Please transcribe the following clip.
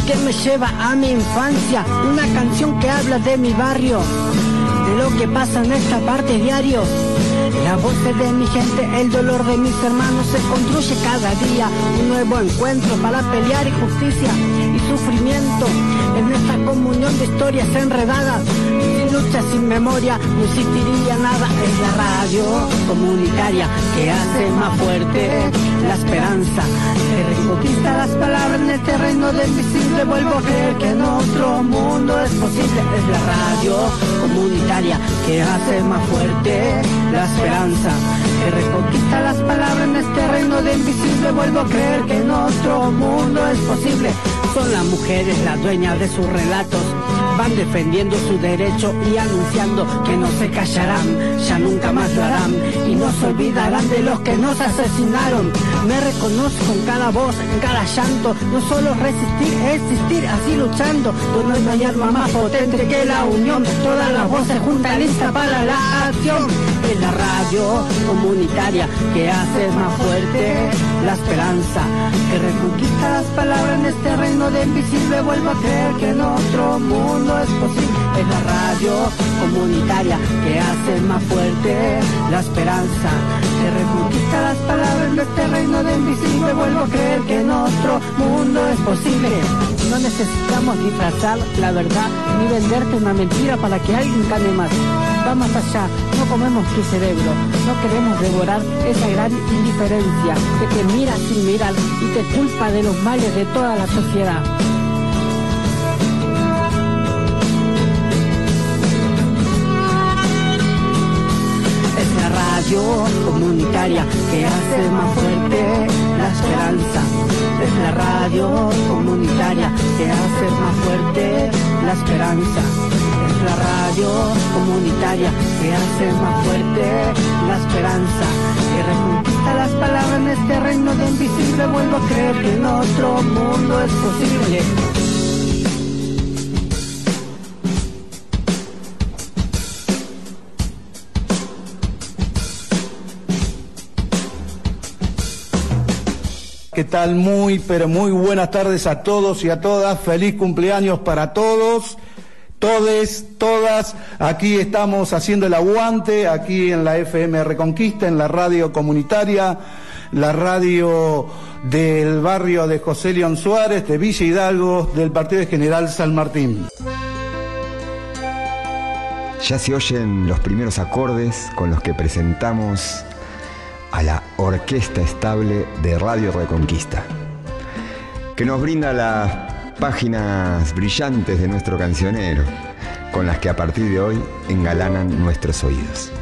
que me lleva a mi infancia, una canción que habla de mi barrio, de lo que pasa en esta parte diario. Las voces de mi gente, el dolor de mis hermanos, se construye cada día un nuevo encuentro para pelear injusticia y sufrimiento en esta comunión de historias enredadas. Sin lucha, sin memoria, no existiría nada. Es la radio comunitaria que hace más fuerte la esperanza, que reconquista las palabras en este reino del invisible. Vuelvo a creer que en otro mundo es posible. Es la radio comunitaria que hace más fuerte la esperanza, que reconquista las palabras en este reino del invisible. Vuelvo a creer que en otro mundo es posible. Son las mujeres las dueñas de sus relatos, van defendiendo su derecho y anunciando que no se callarán, ya nunca más lo harán, y no se olvidarán de los que nos asesinaron. Me reconozco en cada voz, en cada llanto, no solo resistir, existir así luchando, donde no hay arma más potente que la unión, todas las voces juntas listas para la acción. Es la radio comunitaria que hace más fuerte la esperanza, que reconquista las palabras en este reino de invisible. Vuelvo a creer que en otro mundo es posible. Es la radio comunitaria que hace más fuerte la esperanza, que reconquista las palabras en este reino de invisible. Vuelvo a creer que en otro mundo es posible. No necesitamos disfrazar la verdad ni venderte una mentira para que alguien gane más. Va más allá, no comemos tu cerebro, no queremos devorar esa gran indiferencia que te mira sin mirar y te culpa de los males de toda la sociedad. Es la radio comunitaria que hace más fuerte la esperanza. Es la radio comunitaria que hace más fuerte la esperanza. Es la radio comunitaria que hace más fuerte la esperanza, que reconquista las palabras en este reino de invisible. Vuelvo a creer que en otro mundo es posible. ¿Qué tal? Muy, pero muy buenas tardes a todos y a todas. Feliz cumpleaños para todos, todes, todas. Aquí estamos haciendo el aguante, aquí en la FM Reconquista, en la radio comunitaria, la radio del barrio de José León Suárez, de Villa Hidalgo, del Partido de General San Martín. Ya se oyen los primeros acordes con los que presentamos a la orquesta estable de Radio Reconquista, que nos brinda las páginas brillantes de nuestro cancionero, con las que a partir de hoy engalanan nuestros oídos.